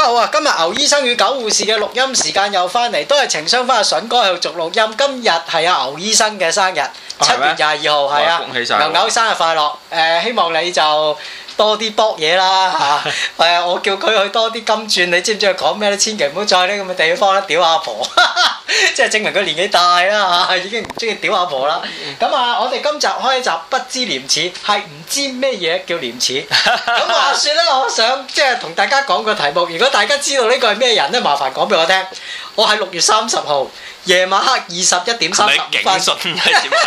好啊！今日牛醫生與狗護士嘅錄音時間又翻嚟，都係情商翻阿筍哥喺度續錄音。今日係阿牛醫生嘅生日，7月22號係啊， 恭喜晒！ 牛牛生日快樂！希望你就多啲搏嘢啦嚇。我叫佢去多啲金鑽，你知唔知佢講咩咧？千祈唔好再呢咁嘅地方啦，屌阿婆，即係證明佢年紀大啦嚇，已經唔中意屌阿婆啦。咁啊，我哋今集開一集不知廉恥，係唔知咩嘢叫廉恥。咁話説咧，我想即係同大家講個題目，如果大家知道呢個係咩人咧，麻煩講俾我聽。我係6月30號夜晚黑21點35分。 警訊係點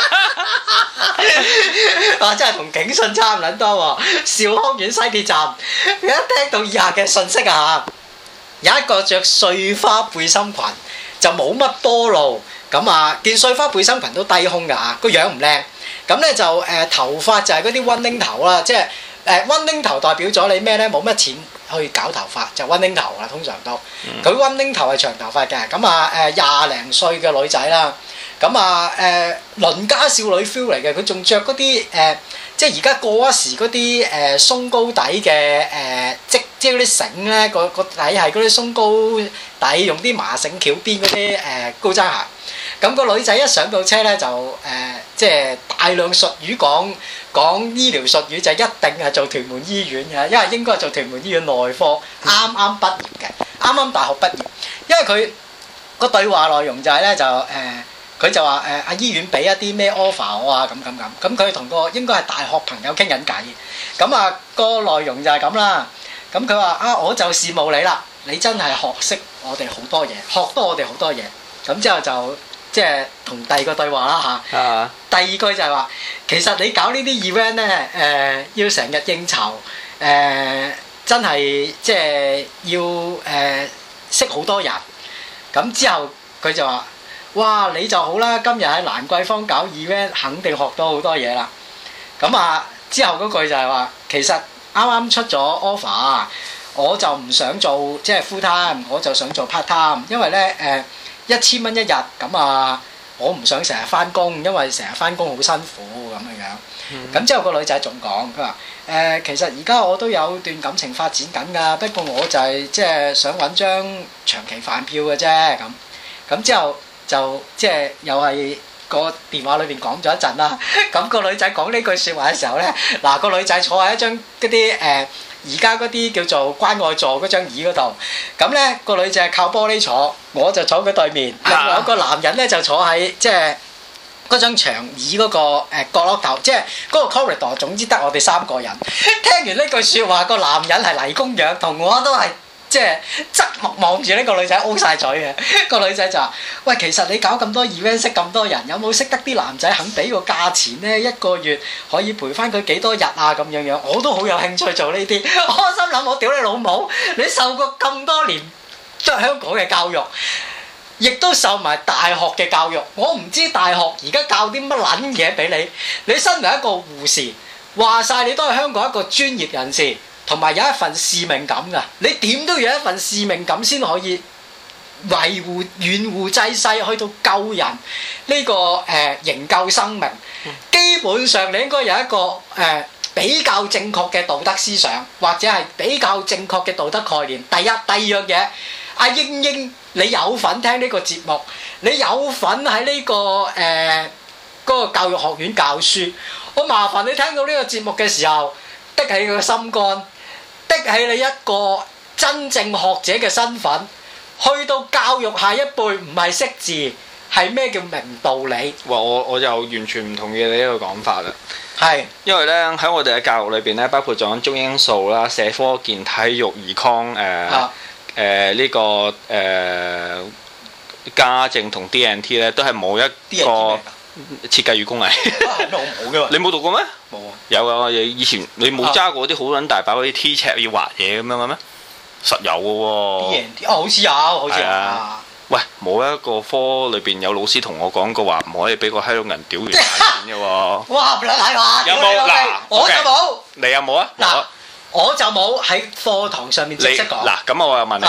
啊！真係同警訊差唔撚多喎。兆康苑西鐵站，一聽到以下嘅信息啊，有一個着碎花背心裙，就冇乜波露。咁啊，件碎花背心裙都低胸㗎啊，個樣唔靚。咁咧就頭髮就係嗰啲溫鈴頭啦，即係溫鈴頭代表咗你咩咧？冇乜錢去搞頭髮就溫鈴頭啦，通常都。佢溫鈴頭係長頭髮嘅，咁啊廿零歲嘅女仔啦，咁啊鄰家少女 feel 嚟嘅，佢仲着嗰啲即係而家過一時嗰啲鬆高底嘅即係嗰啲繩咧，個底係嗰啲鬆高底，用啲麻繩翹邊嗰啲高踭鞋。咁個女仔一上到車咧就即係大量術語講醫療術語，就一定係做屯門醫院嘅，因為應該係做屯門醫院內科，啱啱畢業嘅，啱啱大學畢業。因為佢個對話內容就係咧就佢就話阿醫院俾一啲咩 offer 我啊咁佢同個應該係大學朋友傾緊偈，咁啊個內容就係咁啦。咁佢話啊，我就羨慕你啦，你真係學識我哋好多嘢，學多我哋好多嘢。咁之後就即係同第二個對話啦嚇。第二句就係話，其實你搞呢啲 event 咧，要成日應酬，真係即係要識好多人。咁之後佢就話：哇，你就好啦，今日喺蘭桂坊搞 event，肯定學到好多嘢啦。咁啊，之後嗰句就係話，其實啱啱出咗 offer，我就唔想做即係 full time，我就想做 part time，因為咧1000蚊一日，咁啊，我唔想成日翻工，因為成日翻工好辛苦咁樣。咁之後個女仔仲講，佢話其實而家我都有段感情發展緊㗎，不過我就係即係想揾張長期飯票嘅啫咁。咁之後就即係又係個電話裏邊講咗一陣啦。咁個女仔講呢句説話嘅時候咧，嗱個女仔坐喺一張嗰啲而家嗰啲叫做關愛座嗰張椅嗰度，咁咧個女仔係靠玻璃坐，我就坐佢對面，另外一個男人咧就坐喺即係嗰張長椅嗰個角落頭，即係嗰個 corridor， 總之得我哋3個人。聽完呢句説話，個男人係黎公樣，同我都係即係側目望住呢個女仔 O 晒嘴嘅。個女仔就話：喂，其實你搞咁多 event， 識咁多人，有冇識得啲男仔肯俾個價錢咧？一個月可以陪翻佢幾多日啊？咁樣樣，我都好有興趣做呢啲。我心諗：我屌你老母！你受過咁多年香港嘅教育，亦都受埋大學嘅教育。我唔知大學而家教啲乜撚嘢俾你。你身為一個護士，話晒你都係香港一個專業人士。同埋有一份使命感㗎，你點都要有一份使命感先可以維護、遠護濟世，去到救人呢個營救生命。基本上你應該有一個比較正確嘅道德思想，或者係比較正確嘅道德概念。第一、第二樣嘢，阿英英，你有份聽呢個節目，你有份喺呢個嗰個教育學院教書，我麻煩你聽到呢個節目嘅時候，的起佢個心肝。的起你一個真正學者嘅身份，去到教育下一輩，唔係識字，係咩叫明道理？ 哇！我就完全唔同意你呢個講法啦。 係， 因為咧喺我哋嘅教育裏邊咧，包括咗中英數啦、社科健、體育、兒康呢個家政同 DNT 咧，都係冇一個設計與工藝。 我冇嘅喎。 你冇讀過咩？ 冇啊。 有啊！以前你冇揸過啲好撚大把嗰啲 T 尺要畫嘢咁樣嘅咩？實有嘅喎。 DNT 好似有，好似有。 喂，冇一個科裏邊有老師同我講過話唔可以俾個閪佬人屌完賺錢嘅喎。 哇！嗱係嘛？ 有冇嗱？ 我就冇。 你有冇啊？ 嗱，我就冇喺課堂上面直接講。 嗱，咁我又問你啦。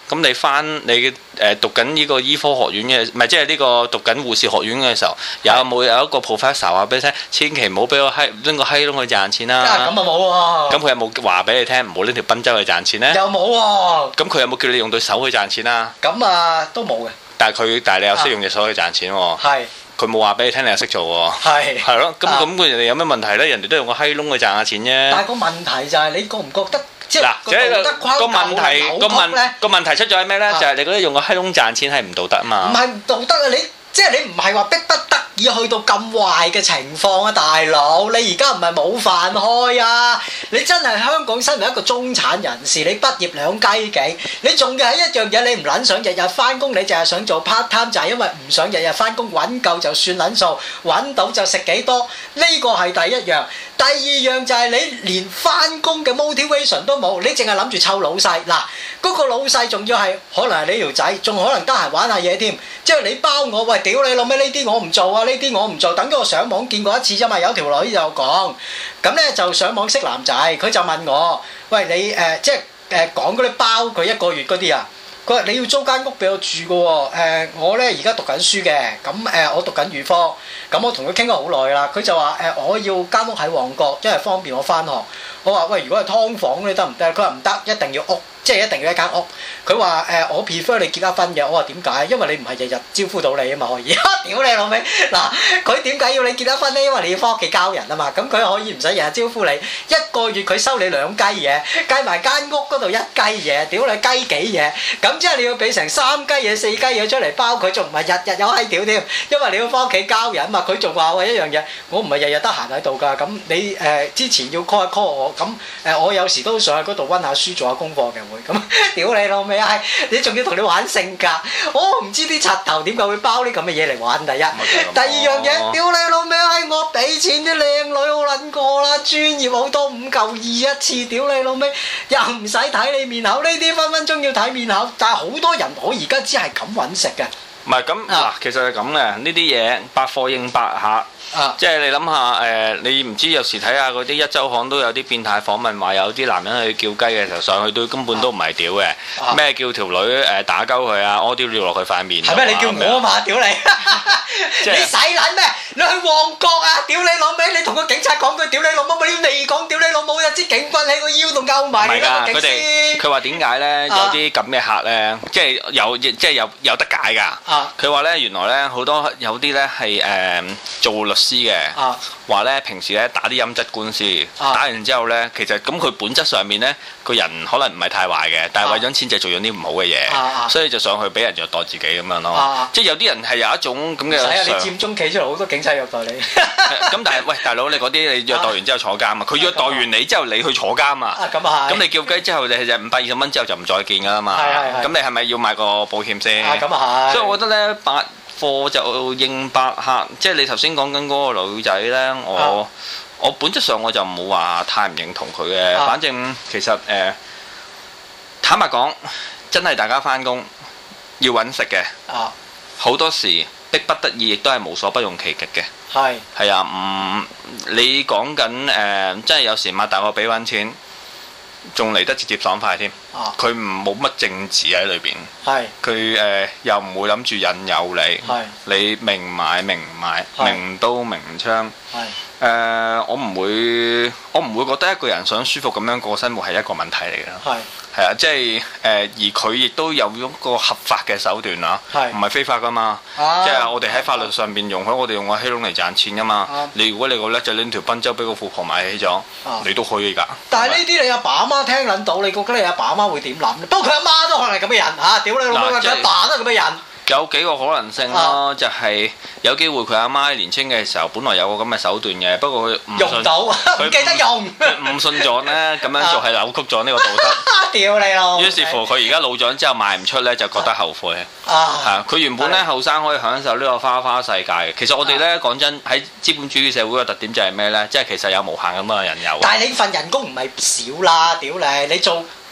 咁你讀緊呢個醫科學院嘅，唔係即係呢個讀緊護士學院嘅時候，有一個 professor 話俾你聽，千祈唔好俾個拎個閪窿去賺錢啦。 咁啊冇喎。 咁佢有冇話俾你聽唔好拎條賓州去賺錢咧？ 又冇喎。 咁佢有冇叫你用對手去賺錢啊？ 咁啊都冇嘅。但係你又識用隻手去賺錢喎。係。佢冇話俾你聽，你又識做喎。係。係咯，咁人哋有咩問題咧？人哋都用個閪窿去賺下錢啫。但係個問題就係你覺唔覺得？嗱，即係個問題出咗喺咩咧？就係你覺得用個閪窿賺錢係唔道德啊嘛？唔係唔道德啊！你唔係話逼不得已去到咁壞嘅情況啊，大佬！你而家唔係冇飯開啊！你真係香港身為一個中產人士，你畢業兩雞幾，你仲要係一樣嘢，你唔撚想日日翻工，你淨係想做 part time，就係因為唔想日日翻工，揾夠就算撚數，揾到就食幾多，呢個係第一樣。第二樣就係你連翻工嘅 motivation 都冇，你淨係諗住湊老細。嗱，嗰個老細仲要係可能係你條仔，仲可能得閒玩下嘢添。即係你包我，喂，屌你老味，呢啲我唔做啊，呢啲我唔做。等咗我上網見過一次啫嘛，有條女就講，咁咧就上網識男仔，佢就問我，喂，你即係講嗰啲包佢一個月嗰啲啊。佢話你要租間屋俾我住嘅喎，我咧而家讀緊書嘅，咁我讀緊預科，咁我同佢傾咗好耐啦，佢就話我要間屋喺旺角，因為方便我翻學。我話喂，如果係劏房你得唔得？佢話唔得，一定要屋，即係一定要一間屋。佢話我 prefer 你結咗婚嘅。我話點解？因為你唔係日日招呼到你啊嘛，可以。屌你老味！嗱，佢點解要你結咗婚呢？因為你要翻屋企交人啊嘛。咁佢可以唔使日日招呼你，一個月佢收你2雞嘢，計埋間屋嗰度1雞嘢，屌你雞幾嘢？咁即係你要俾成3雞嘢、4雞嘢出嚟包佢，仲唔係日日有閪屌添？因為你要翻屋企交人啊嘛。佢仲話喂一樣嘢，我唔係日日得閒喺度㗎。咁你之前要 call 一 call 我。咁我有時都上去嗰度温下書做下功課嘅會，咁屌你老味啊！你仲要同你玩性格，我唔知啲柒頭點解會包啲咁嘅嘢嚟玩。第一，第二樣嘢，屌你老味啊！我俾錢啲靚女好撚過啦，專業好多5嚿2一次，屌你老味，又唔使睇你面口，呢啲分分鐘要睇面口。但係好多人我而家只係咁揾食嘅。唔係咁嗱，其實係咁嘅，呢啲嘢百貨應百客。即係你諗下你唔知有時睇下嗰啲一周刊都有啲變態訪問，話有啲男人去叫雞嘅時候上去都根本都唔係屌嘅，咩叫條女打鳩佢啊，屙啲尿落佢塊面。係咩？你叫我啊嘛，屌你！你使撚咩？你去旺角啊，屌你老味！你同個警察講句屌你老母，你未講屌你老母，有支警棍喺個腰度勾埋你啦，警司。佢話點解咧？有啲咁嘅客咧，即係有得解㗎。佢話咧原來咧好多有啲咧係做律師嘅，話咧平時咧打啲陰質官司，打完之後咧，其實咁佢本質上面咧個人可能唔係太壞嘅，但係為咗錢就做咗啲唔好嘅嘢，所以就上去俾人虐待自己咁樣咯。即係有啲人係有一種咁嘅。唔使啊！你佔中企出嚟好多警察虐待你。咁但係喂，大佬你嗰啲你虐待完之後坐監啊？佢虐待完你之後你去坐監啊？咁啊係。咁你叫雞之後你就520蚊之後就唔再見㗎啦嘛。咁你係咪要買個保險先？咁啊係。所以我覺得咧貨就應百客，即係你頭先講緊嗰個女仔呢，我本質上我就冇話太唔認同佢嘅，反正其實坦白講，真係大家返工要揾食嘅，好多時逼不得已亦都係無所不用其極嘅。係啊，你講緊真係有時擘大個髀揾錢，仲嚟得直接爽快添。佢冇乜政治喺裏邊，佢又唔會諗住引誘你明買明賣，明刀明槍。我唔會覺得一個人想舒服咁樣過生活係一個問題嚟嘅。係啊，即係而佢亦都有一個合法嘅手段啊，唔係非法噶嘛。即係我哋喺法律上邊容許我哋用個希窿嚟賺錢噶嘛。如果你個叻仔拎條賓州俾個富婆買起咗，你都可以㗎。但係呢啲你阿爸阿媽聽撚到，你覺得你阿爸阿媽會點諗？不過佢阿媽都可能係咁嘅人嚇，屌你老母！佢阿爸都係咁嘅人。有幾個可能性咯，就係有機會佢阿媽年青嘅時候，本來有個咁嘅手段嘅，不過佢唔用到，唔記得用，唔信咗呢，咁樣做係扭曲咗呢個道德。屌你老！於是乎佢而家老咗之後賣唔出呢，就覺得後悔。係佢原本呢後生可以享受呢個花花世界嘅。其實我哋呢講真，喺資本主義社會嘅特點就係咩呢？即係其實有無限咁嘅人有。但係你份人工唔係少啦，屌你！你做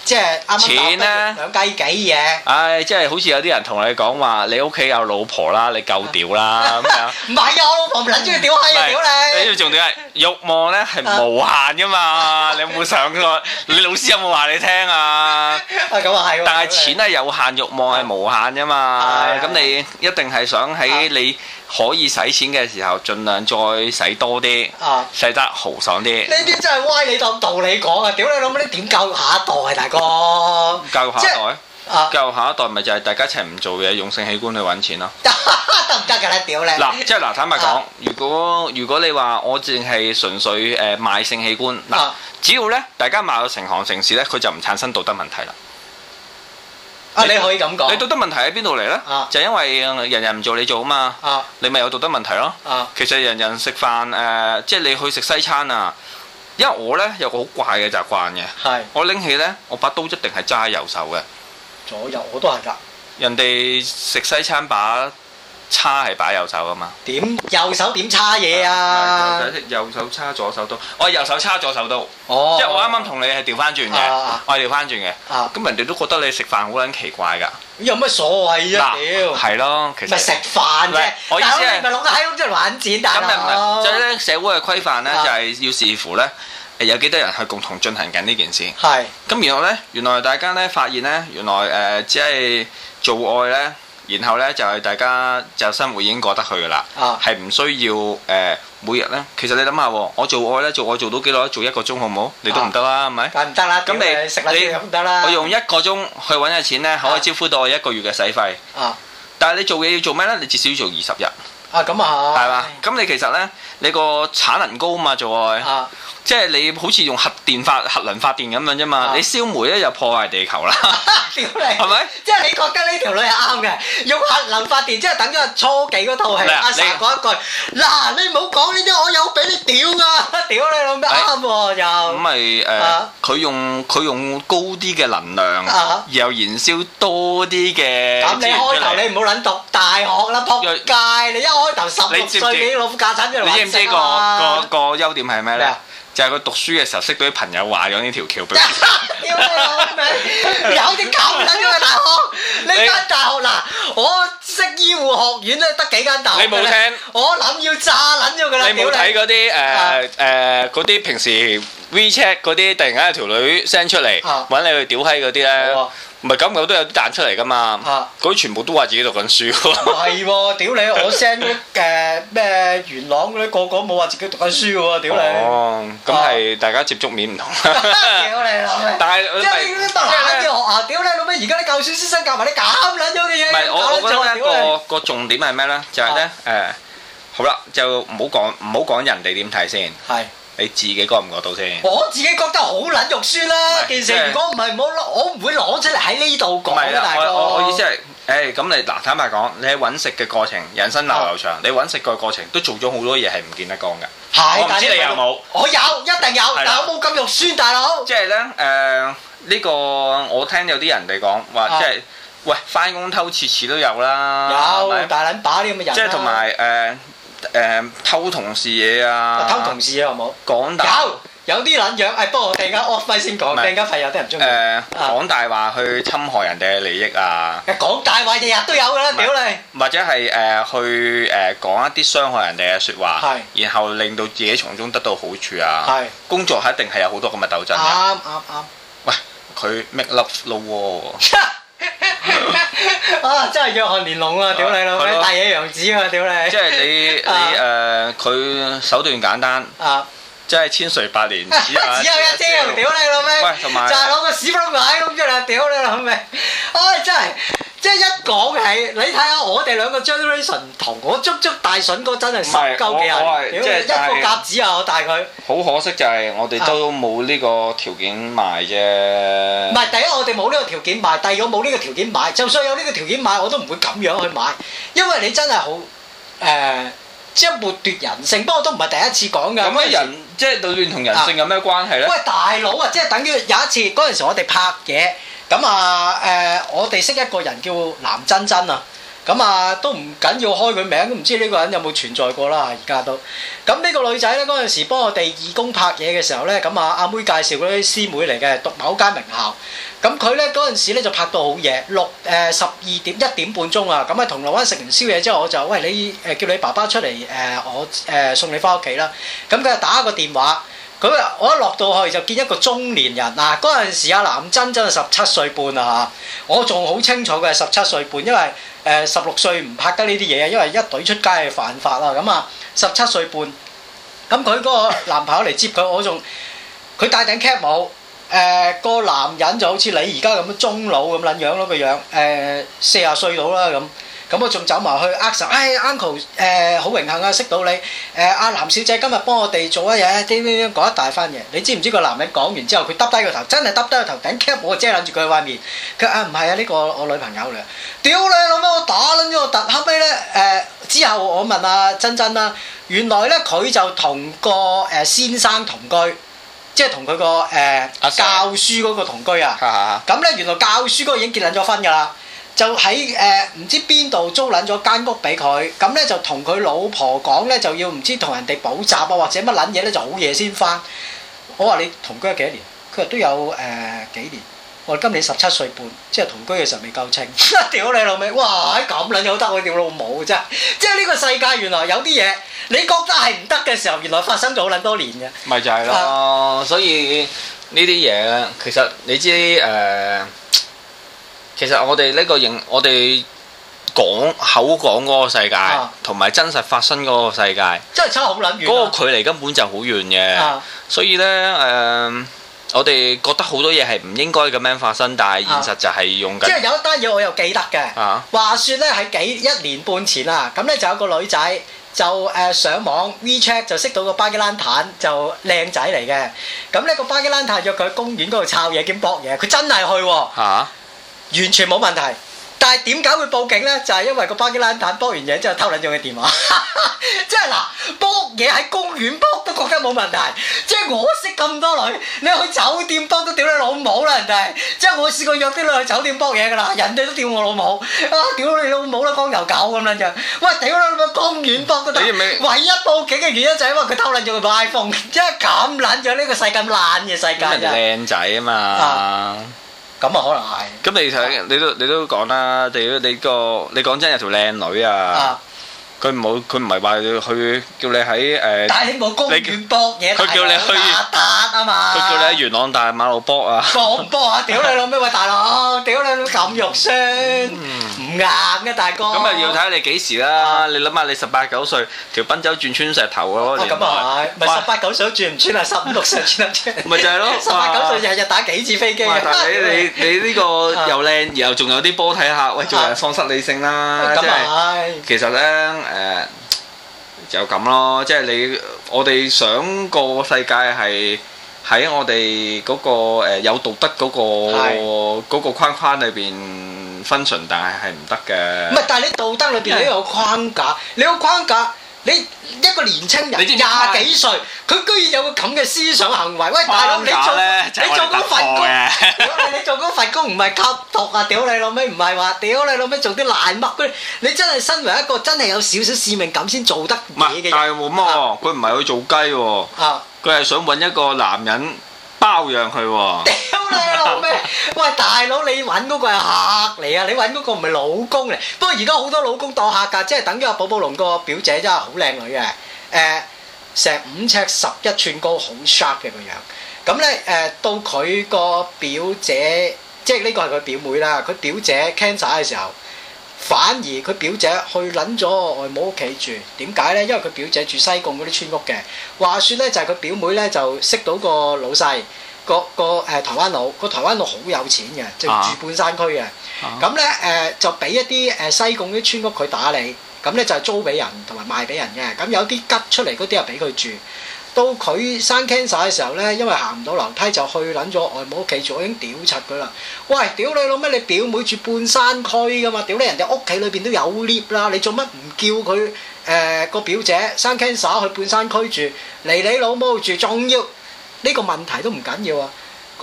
即係啱啱錢咧 2雞幾嘢。 唉，即係好似有啲人同你講話，你屋企有老婆啦，你夠屌啦咁樣。 唔係啊，我老婆唔撚中意屌閪啊，屌你！ 你重點係慾望咧係無限噶嘛？你有冇上過？你老師有冇話你聽啊？ 咁啊係喎。 但係錢係有限，慾望係無限噶嘛？咁你一定係想喺你可以使錢嘅時候，盡量再使多啲，使得豪爽啲。 呢啲真係歪你當道理講啊！屌你老母，你點教育下一代啊，大哥？ 教育下一代？教育下一代咪就係大家一齊唔做嘢，用性器官去揾錢咯。 得唔得㗎咧？屌你！ 嗱，即係嗱，坦白講，如果你話我淨係純粹賣性器官，嗱，只要咧大家賣到成行成市咧，佢就唔產生道德問題啦。 你可以咁講。 你道德問題喺邊度嚟咧？就因為人人唔做你做啊嘛。你咪有道德問題咯。其實人人食飯即係你去食西餐啊，因為我咧有個好怪嘅習慣嘅。係。我拎起咧，我把刀一定係揸喺右手嘅。左右我都係㗎。人哋食西餐把叉係擺右手㗎嘛？點右手點叉嘢啊？右手叉左手刀，我係右手叉左手刀。哦。即係我啱啱同你係調翻轉嘅，我係調翻轉嘅。咁人哋都覺得你食飯好撚奇怪㗎。有乜所謂啊？屌。係咯，其實。咪食飯啫。我意思係。咪攞個閪窿出嚟揾錢，大佬。咁咪即係咧社會嘅規範咧，就係要視乎咧。有幾多人去共同進行緊呢件事？係。咁然後咧，原來大家咧發現咧，原來只係做愛咧，然後咧就係大家就生活已經過得去㗎啦。係唔需要每日咧。其實你諗下喎，我做愛咧，做到幾耐？做1個鐘好唔好？你都唔得啦，係咪？梗唔得啦。咁你食你唔得啦。我用1個鐘去揾嘅錢咧，可以招呼到我1個月嘅使費。但係你做嘢要做咩咧？你至少要做20日。咁啊係嘛？咁你其實咧，你個產能高嘛，做愛。即係你好似用核能發電咁樣啫嘛，你燒煤咧就破壞地球啦。屌你！係咪？即係你覺得呢條女係啱嘅，用核能發電，即係等於初幾嗰套戲阿 Sa 講一句：嗱，你唔好講呢啲，我有俾你屌㗎！屌你老味啱喎又。咁咪佢用高啲嘅能量，然後燃燒多啲嘅。咁你開頭你唔好撚讀大學啦，仆街！你一開頭16歲你老夫架親出嚟。你知唔知個優點係咩咧？就係佢讀書嘅時候識到啲朋友話咗呢條橋俾佢。屌你老味！有啲咁撚嘅大學，呢間大學嗱，我識醫護學院咧得幾間大學。你冇聽？我諗要炸撚咗佢啦！你冇睇嗰啲嗰啲平時 WeChat 嗰啲，突然間有條女 send 出嚟揾你去屌閪嗰啲咧？唔係咁，我都有啲彈出嚟噶嘛。嗰啲全部都話自己讀緊書喎。係喎，屌你！我 send 咩元朗嗰啲個個冇話自己讀緊書喎，屌你！哦，咁係大家接觸面唔同。屌你老味！但係即係呢啲大啲學校，屌你老味！而家啲教書師生教埋啲咁撚咗嘅嘢。唔係，我覺得咧個重點係咩咧？就係咧好啦，就唔好講人哋點睇先。係。你自己覺唔覺到先？我自己覺得好撚肉酸啦！件事如果唔係我唔會攞出嚟喺呢度講嘅，大哥。我意思係，咁你嗱坦白講，你喺揾食嘅過程，人生流流長，你揾食嘅過程都做咗好多嘢係唔見得光㗎。係，我唔知你有冇？我有，一定有，但係我冇咁肉酸，大佬。即係咧，呢個我聽有啲人哋講話，即係喂翻工偷次次都有啦。有大撚把呢咁嘅人。即係同埋偷同事嘢啊！偷同事嘢有冇？講大有啲撚樣，不過我突然間 off 咪先講，突然間費有啲人中意講大話去侵害人哋嘅利益啊！講大話日日都有㗎啦，屌你！或者係去講一啲傷害人哋嘅説話，然後令到自己從中得到好處啊！工作一定係有好多咁嘅鬥爭。啱。喂，佢 make love 咯喎！真係約翰連龍啊！屌你老味，大野洋子啊！屌你！即係你佢手段簡單，即係千錘百煉，只有一招！屌你老味！喂，同埋就係攞個屎忽窿擺咁出嚟！屌你老味！真係即係一講起，你睇下我哋兩個 generation 唔同，我足大筍哥真係10鳩幾人，屌一個夾子啊！我帶佢。好可惜就係我哋都冇呢個條件賣啫。唔係，第一我哋冇呢個條件賣，第二我冇呢個條件買。就算有呢個條件買，我都唔會咁樣去買，因為你真係好即係剝奪人性。不過都唔係第一次講㗎。咁樣人即係對亂同人性有咩關係咧？喂，大佬啊，即係等於有一次嗰陣時我哋拍嘢，咁我哋識一個人叫藍真真啊。 咁啊都唔緊要開佢名，都唔知呢個人有冇存在過啦，而家都。咁呢個女仔咧嗰陣時幫我哋義工拍嘢嘅時候咧，咁啊阿妹介紹嗰啲師妹嚟嘅，讀某間名校。咁佢咧嗰陣時咧就拍到好夜，12點1點半鐘啊！咁喺銅鑼灣食完宵夜之後，我就喂你叫你爸爸出嚟我送你翻屋企啦。咁佢就打個電話。咁我一落到去就見一個中年人嗱，嗰陣時阿藍真係17歲半啊，我仲好清楚佢係17歲半，因為16歲唔拍得呢啲嘢，因為一隊出街係犯法啦。咁啊17歲半，咁佢嗰個男朋友嚟接佢，佢戴頂 cap 帽，個男人就好似你而家咁樣中老咁撚樣咯個樣，40歲到啦咁。咁我仲走埋去握手，uncle 好榮幸啊識到你，阿藍小姐今日幫我哋做一嘢，啲講一大番嘢。你知唔知個男人講完之後，佢耷低個頭，真係耷低個頭頂 cap 我遮撚住佢塊面。佢唔係啊，呢個我女朋友嚟。屌你老母！我打撚咗個突，後尾咧之後我問阿珍珍啦，原來咧佢就同個先生同居。即係同佢個教書嗰個同居啊。咁咧原來教書嗰個已經結撚咗婚㗎啦。就喺唔知邊度租撚咗間屋俾佢，咁咧就同佢老婆講咧，就要唔知同人哋補習啊，或者乜撚嘢咧，就好夜先翻。我話你同居咗幾多年？佢話都有幾年。我話今年17歲半，即係同居嘅時候未夠稱。屌你老味！哇！咁撚有得我屌老母真係！即係呢個世界原來有啲嘢你覺得係唔得嘅時候，原來發生咗好撚多年嘅。 咪就係咯，所以呢啲嘢咧，其實你知其實我哋我哋口講嗰個世界，同埋真實發生嗰個世界， 真係差好撚遠。 嗰個距離根本就好遠嘅，所以呢，我哋覺得好多嘢係唔應該咁樣發生，但係現實就係用緊。 即係有一單嘢我又記得嘅，話説呢喺1年半前啊，咁呢就有個女仔就上網 WeChat 就識到個巴基蘭坦就靚仔嚟嘅，咁呢個巴基蘭坦約佢喺公園嗰度抄嘢兼搏嘢，佢真係去喎。完全冇問題，但係點解會報警呢？就係因為個巴基蘭坦搏完嘢之後偷撚咗佢電話，即係嗱，搏嘢喺公園搏都覺得冇問題，即係我識咁多女，你去酒店搏都屌你老母啦人哋，即係我試過約啲女去酒店搏嘢㗎啦，人哋都屌我老母，屌你老母啦光頭狗咁樣就，喂屌你老母公園搏都得，唯一報警嘅原因就係因為佢偷撚咗佢部 iPhone，即係咁撚咗呢個世界咁爛嘅世界。 人哋靚仔啊嘛。 咁啊，可能係。 咁你都講啦，你講真有條靚女啊，佢唔係話去叫你喺大興冇公園搏嘢， 佢叫你去啊嘛， 佢叫你喺元朗大馬路搏啊， 搏唔搏啊？屌你老咩喂大佬，屌你老咁肉酸，唔硬嘅大哥。咁啊要睇下你幾時啦，你諗下你18、19歲條賓州轉穿石頭嗰年代， 咁啊係，咪18、19歲都轉唔穿啊，15、16歲轉得穿。咪就係咯，18、19歲日日打幾次飛機。 但係你呢個又靚，然後仲有啲波睇下，喂做人喪失理性啦，即係其實咧。就咁咯，即係我哋想個世界係喺我哋嗰個有道德嗰個框框裏邊分純，但係唔得嘅。唔係， 但係你道德裏邊你有框架，你個框架。你一個年青人20幾歲，佢居然有個咁嘅思想行為，喂大佬你做嗰份工，你做嗰份工唔係吸毒啊！屌你老味，唔係話屌你老味做啲爛乜，你真係身為一個真係有少少使命感先做得嘢嘅人。 但係冇乜喎，佢唔係去做雞喎，佢係想揾一個男人包養佢喎。屌你老味！ 喂大佬，你揾嗰個係客嚟啊！你揾嗰個唔係老公嚟。不過而家好多老公當客㗎，即係等於阿寶寶龍個表姐真係好靚女嘅，成5尺11寸高，好 sharp 嘅個樣。咁咧到佢個表姐，即係呢個係佢表妹啦。佢表姐 cancer 嘅時候，反而佢表姐去撚咗外母屋企住。點解咧？因為佢表姐住西貢嗰啲村屋嘅。話説咧就係佢表妹咧就識到個老細。個台灣佬，個台灣佬好有錢嘅，就住半山區嘅。咁咧就俾一啲西貢啲村屋佢打理，咁咧就係租俾人同埋賣俾人嘅。咁有啲吉出嚟嗰啲又俾佢住。到佢生 cancer 嘅時候咧，因為行唔到樓梯，就去撚咗外母屋企住。我已經屌柒佢啦！喂，屌你老咩？你表妹住半山區噶嘛？屌你人哋屋企裏邊都有 lift 啦，你做乜唔叫佢個表姐生 cancer 去半山區住，嚟你老母住，仲要？呢個問題都唔緊要啊！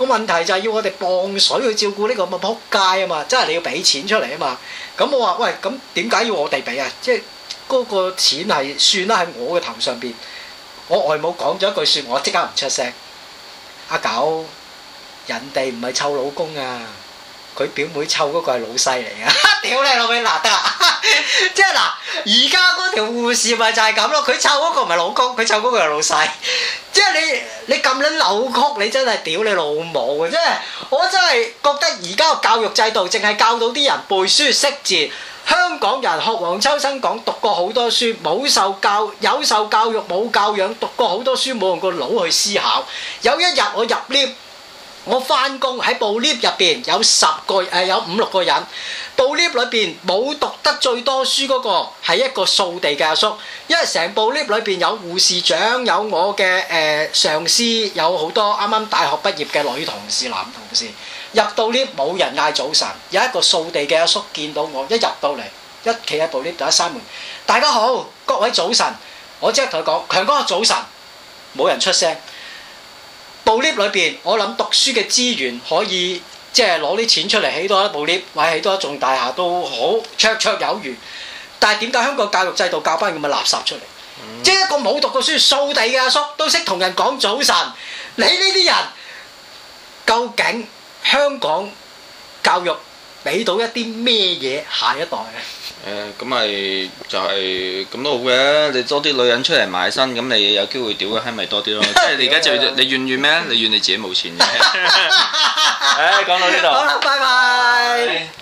個問題就係要我哋磅水去照顧呢個咁嘅撲街啊嘛，即係你要俾錢出嚟啊嘛。咁我話喂，咁點解要我哋俾啊？即係嗰個錢係算啦喺我嘅頭上邊。我外母講咗一句説，我即刻唔出聲。阿狗，人哋唔係湊老公啊，佢表妹湊嗰個係老細嚟啊！屌你老味，嗱得啦，即係嗱，而家嗰條護士咪就係咁咯，佢湊嗰個唔係老公，佢湊嗰個係老細。即係你咁撚扭曲，你真係屌你老母嘅！即係我真係覺得而家個教育制度淨係教到啲人背書識字。香港人學黃秋生講，讀過好多書，有受教育冇教養，讀過好多書冇用個腦去思考。有一日我入 lift，我翻工喺部 lift 入邊有有5、6個人，部 lift 裏邊冇讀得最多書嗰個係一個掃地嘅阿叔，因為成部 lift 裏邊有護士長，有我嘅上司，有好多啱啱大學畢業嘅女同事、男同事。入到 lift 冇人嗌早晨，有一個掃地嘅阿叔見到我，一入到嚟，一企喺部 lift 度一閂門，大家好，各位早晨，我即刻同佢講，強哥早晨，冇人出聲。部 lift 裏邊，我諗讀書嘅資源可以即係攞啲錢出嚟起多一部 lift，或者起多一棟大廈都好綽綽有餘。但係點解香港教育制度教班咁嘅垃圾出嚟？即係一個冇讀過書掃地嘅阿叔都識同人講早晨，你呢啲人究竟？香港教育俾到一啲咩嘢下一代咧？ 咁咪就係咁都好嘅，你多啲女人出嚟買身，咁你有機會屌嘅閪咪多啲咯。即係你而家你怨咩？你怨你自己冇錢啫。講到呢度。好啦，拜拜。